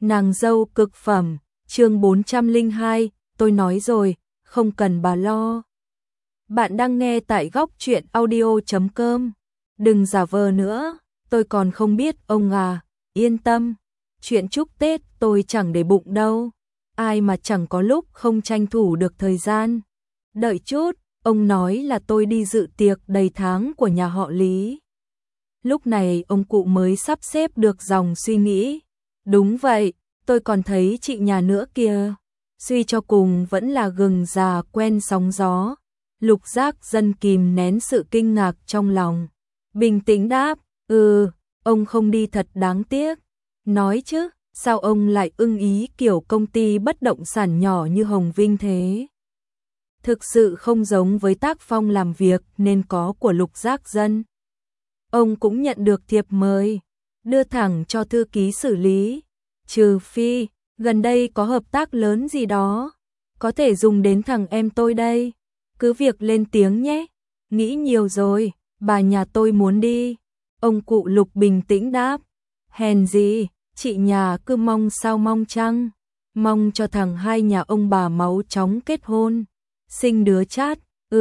Nàng dâu cực phẩm, chương 402, tôi nói rồi, không cần bà lo. Bạn đang nghe tại góc truyện audio.com. Đừng giả vờ nữa, tôi còn không biết ông à, yên tâm. Chuyện chúc Tết tôi chẳng để bụng đâu. Ai mà chẳng có lúc không tranh thủ được thời gian. Đợi chút, ông nói là tôi đi dự tiệc đầy tháng của nhà họ Lý. Lúc này ông cụ mới sắp xếp được dòng suy nghĩ. Đúng vậy, tôi còn thấy chị nhà nữa kìa. Suy cho cùng vẫn là gừng già quen sóng gió. Lục Giác Dân kìm nén sự kinh ngạc trong lòng. Bình tĩnh đáp, ông không đi thật đáng tiếc. Nói chứ, sao ông lại ưng ý kiểu công ty bất động sản nhỏ như Hồng Vinh thế? Thực sự không giống với tác phong làm việc nên có của Lục Giác Dân. Ông cũng nhận được thiệp mời, đưa thẳng cho thư ký xử lý. Trừ phi, gần đây có hợp tác lớn gì đó, có thể dùng đến thằng em tôi đây. Cứ việc lên tiếng nhé, nghĩ nhiều rồi, bà nhà tôi muốn đi. Ông cụ Lục bình tĩnh đáp, hèn gì, chị nhà cứ mong sao mong chăng, mong cho thằng hai nhà ông bà máu chóng kết hôn, sinh đứa chát.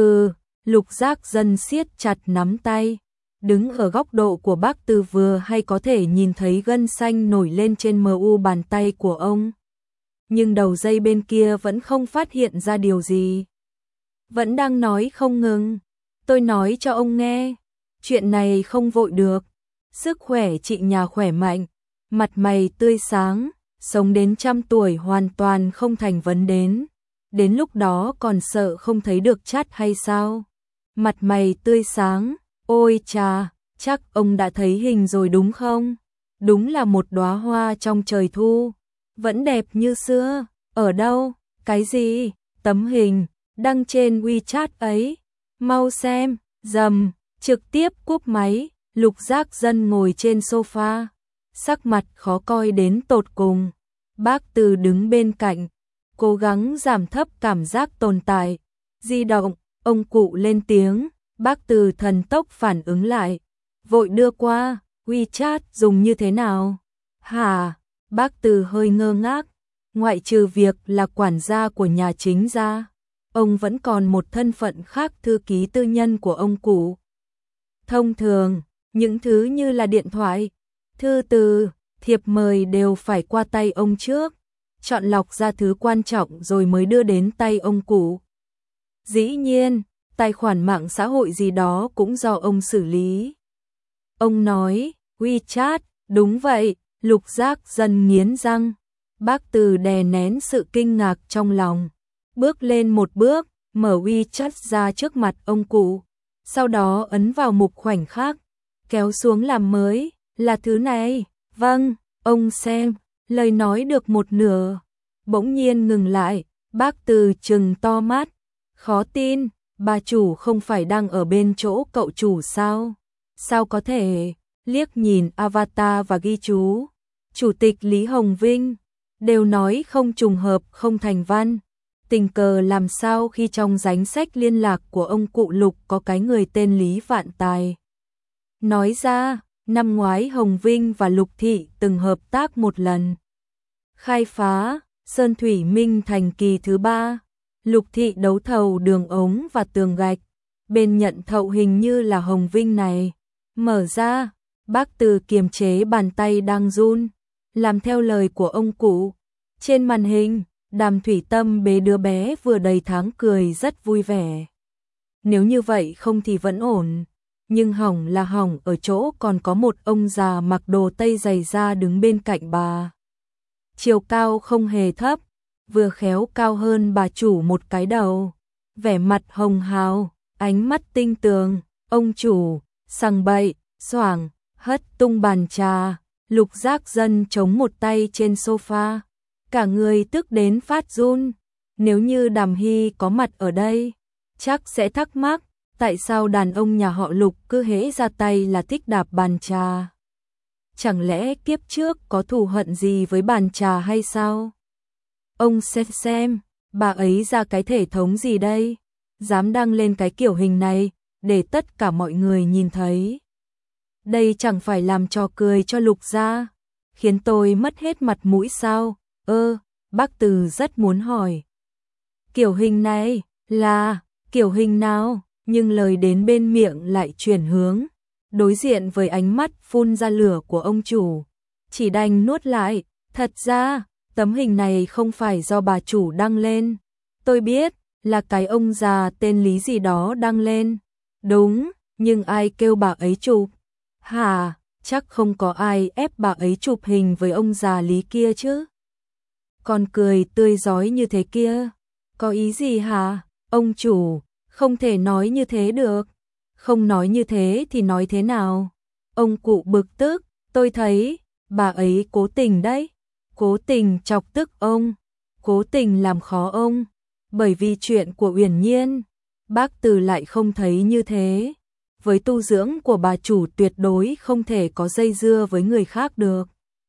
Lục Giác Dân siết chặt nắm tay. Đứng ở góc độ của bác Từ vừa hay có thể nhìn thấy gân xanh nổi lên trên mu bàn tay của ông. Nhưng đầu dây bên kia vẫn không phát hiện ra điều gì. Vẫn đang nói không ngừng. Tôi nói cho ông nghe, chuyện này không vội được. Sức khỏe chị nhà khỏe mạnh, mặt mày tươi sáng, sống đến 100 tuổi hoàn toàn không thành vấn đề. Đến lúc đó còn sợ không thấy được chát hay sao? Mặt mày tươi sáng. Ôi chà, chắc ông đã thấy hình rồi đúng không? Đúng là một đóa hoa trong trời thu, vẫn đẹp như xưa. Ở đâu? Cái gì? Tấm hình đăng trên WeChat ấy. Mau xem. Rầm, trực tiếp cúp máy. Lục Giác Dân ngồi trên sofa, sắc mặt khó coi đến tột cùng. Bác Từ đứng bên cạnh, cố gắng giảm thấp cảm giác tồn tại. Di động, ông cụ lên tiếng. Bác Từ thần tốc phản ứng lại, vội đưa qua. WeChat dùng như thế nào? Hả? Bác Từ hơi ngơ ngác. Ngoại trừ việc là quản gia của nhà chính ra, ông vẫn còn một thân phận khác, thư ký tư nhân của ông cụ. Thông thường, những thứ như là điện thoại, thư từ, thiệp mời đều phải qua tay ông trước, chọn lọc ra thứ quan trọng rồi mới đưa đến tay ông cụ. Dĩ nhiên, tài khoản mạng xã hội gì đó cũng do ông xử lý. Ông nói, WeChat, đúng vậy. Lục Giác Dân nghiến răng. Bác Từ đè nén sự kinh ngạc trong lòng, bước lên một bước, mở WeChat ra trước mặt ông cụ, sau đó ấn vào mục khoảnh khắc, kéo xuống làm mới. Là thứ này. Vâng, ông xem. Lời nói được một nửa, bỗng nhiên ngừng lại. Bác Từ trừng to mắt, khó tin. Bà chủ không phải đang ở bên chỗ cậu chủ sao? Sao có thể? Liếc nhìn avatar và ghi chú Chủ tịch Lý Hồng Vinh, đều nói không trùng hợp không thành văn. Tình cờ làm sao khi trong danh sách liên lạc của ông cụ Lục có cái người tên Lý Vạn Tài. Nói ra, năm ngoái Hồng Vinh và Lục Thị từng hợp tác một lần. Khai phá Sơn Thủy Minh Thành kỳ thứ 3. Lục Thị đấu thầu đường ống và tường gạch. Bên nhận thầu hình như là Hồng Vinh này. Mở ra, bác Từ kiềm chế bàn tay đang run, làm theo lời của ông cụ. Trên màn hình, Đàm Thủy Tâm bế đứa bé vừa đầy tháng cười rất vui vẻ. Nếu như vậy không thì vẫn ổn. Nhưng hỏng là hỏng ở chỗ còn có một ông già mặc đồ tây dày da đứng bên cạnh bà. Chiều cao không hề thấp, vừa khéo cao hơn bà chủ một cái đầu. Vẻ mặt hồng hào, ánh mắt tinh tường. Ông chủ, sằng bậy, xoảng, hất tung bàn trà. Lục Giác Dân chống một tay trên sofa, cả người tức đến phát run. Nếu như Đàm Hy có mặt ở đây, chắc sẽ thắc mắc, tại sao đàn ông nhà họ Lục cứ hễ ra tay là thích đạp bàn trà. Chẳng lẽ kiếp trước có thù hận gì với bàn trà hay sao? Ông xem, bà ấy ra cái thể thống gì đây? Dám đăng lên cái kiểu hình này, để tất cả mọi người nhìn thấy. Đây chẳng phải làm trò cười cho Lục gia. khiến tôi mất hết mặt mũi sao? Bác Từ rất muốn hỏi. Kiểu hình này là kiểu hình nào? Nhưng lời đến bên miệng lại chuyển hướng, đối diện với ánh mắt phun ra lửa của ông chủ. Chỉ đành nuốt lại, thật ra, tấm hình này không phải do bà chủ đăng lên. Tôi biết, là cái ông già tên Lý gì đó đăng lên. Đúng, nhưng ai kêu bà ấy chụp? Hả, chắc không có ai ép bà ấy chụp hình với ông già Lý kia chứ. Còn cười tươi rói như thế kia, có ý gì hả? Ông chủ, không thể nói như thế được. Không nói như thế thì nói thế nào? Ông cụ bực tức, tôi thấy, bà ấy cố tình đấy. Cố tình chọc tức ông, cố tình làm khó ông. Bởi vì chuyện của Uyển Nhiên, bác Từ lại không thấy như thế. Với tu dưỡng của bà chủ tuyệt đối không thể có dây dưa với người khác được.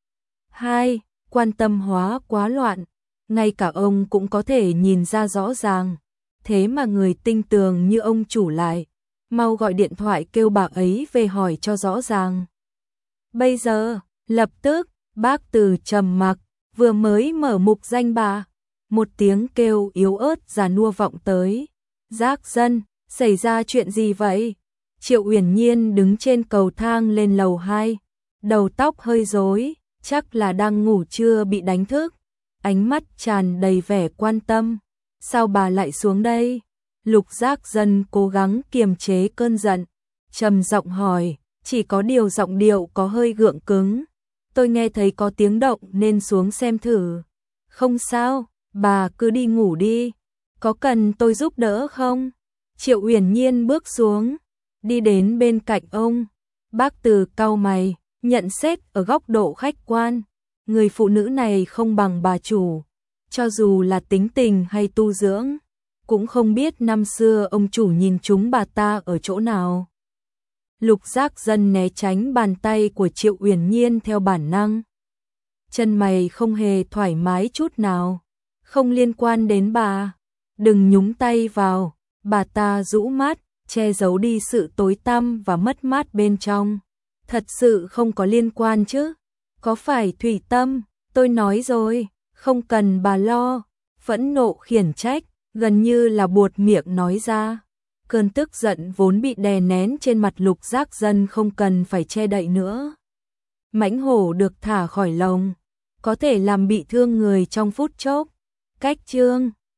2. Quan tâm hóa quá loạn, ngay cả ông cũng có thể nhìn ra rõ ràng. Thế mà người tinh tường như ông chủ lại, mau gọi điện thoại kêu bà ấy về hỏi cho rõ ràng. Bây giờ, lập tức, bác Từ trầm mặc, vừa mới mở mục danh bà, một tiếng kêu yếu ớt già nua vọng tới. Giác dân, xảy ra chuyện gì vậy? Triệu Uyển Nhiên đứng trên cầu thang lên lầu 2, đầu tóc hơi rối, chắc là đang ngủ trưa bị đánh thức, ánh mắt tràn đầy vẻ quan tâm. Sao bà lại xuống đây? Lục Giác Dân cố gắng kiềm chế cơn giận, trầm giọng hỏi, chỉ có điều giọng điệu có hơi gượng cứng. Tôi nghe thấy có tiếng động nên xuống xem thử. Không sao, bà cứ đi ngủ đi. Có cần tôi giúp đỡ không? Triệu Uyển Nhiên bước xuống, đi đến bên cạnh ông. Bác Từ cau mày, nhận xét ở góc độ khách quan, người phụ nữ này không bằng bà chủ, cho dù là tính tình hay tu dưỡng, cũng không biết năm xưa ông chủ nhìn chúng bà ta ở chỗ nào. Lục Giác Dân né tránh bàn tay của Triệu Uyển Nhiên theo bản năng. Chân mày không hề thoải mái chút nào. Không liên quan đến bà. Đừng nhúng tay vào. Bà ta rũ mắt, che giấu đi sự tối tăm và mất mát bên trong. Thật sự không có liên quan chứ. Có phải Thủy Tâm? Tôi nói rồi, không cần bà lo. Phẫn nộ khiển trách, gần như là buột miệng nói ra. Cơn tức giận vốn bị đè nén trên mặt Lục Giác Dân không cần phải che đậy nữa. Mãnh hổ được thả khỏi lồng, có thể làm bị thương người trong phút chốc. Cách chương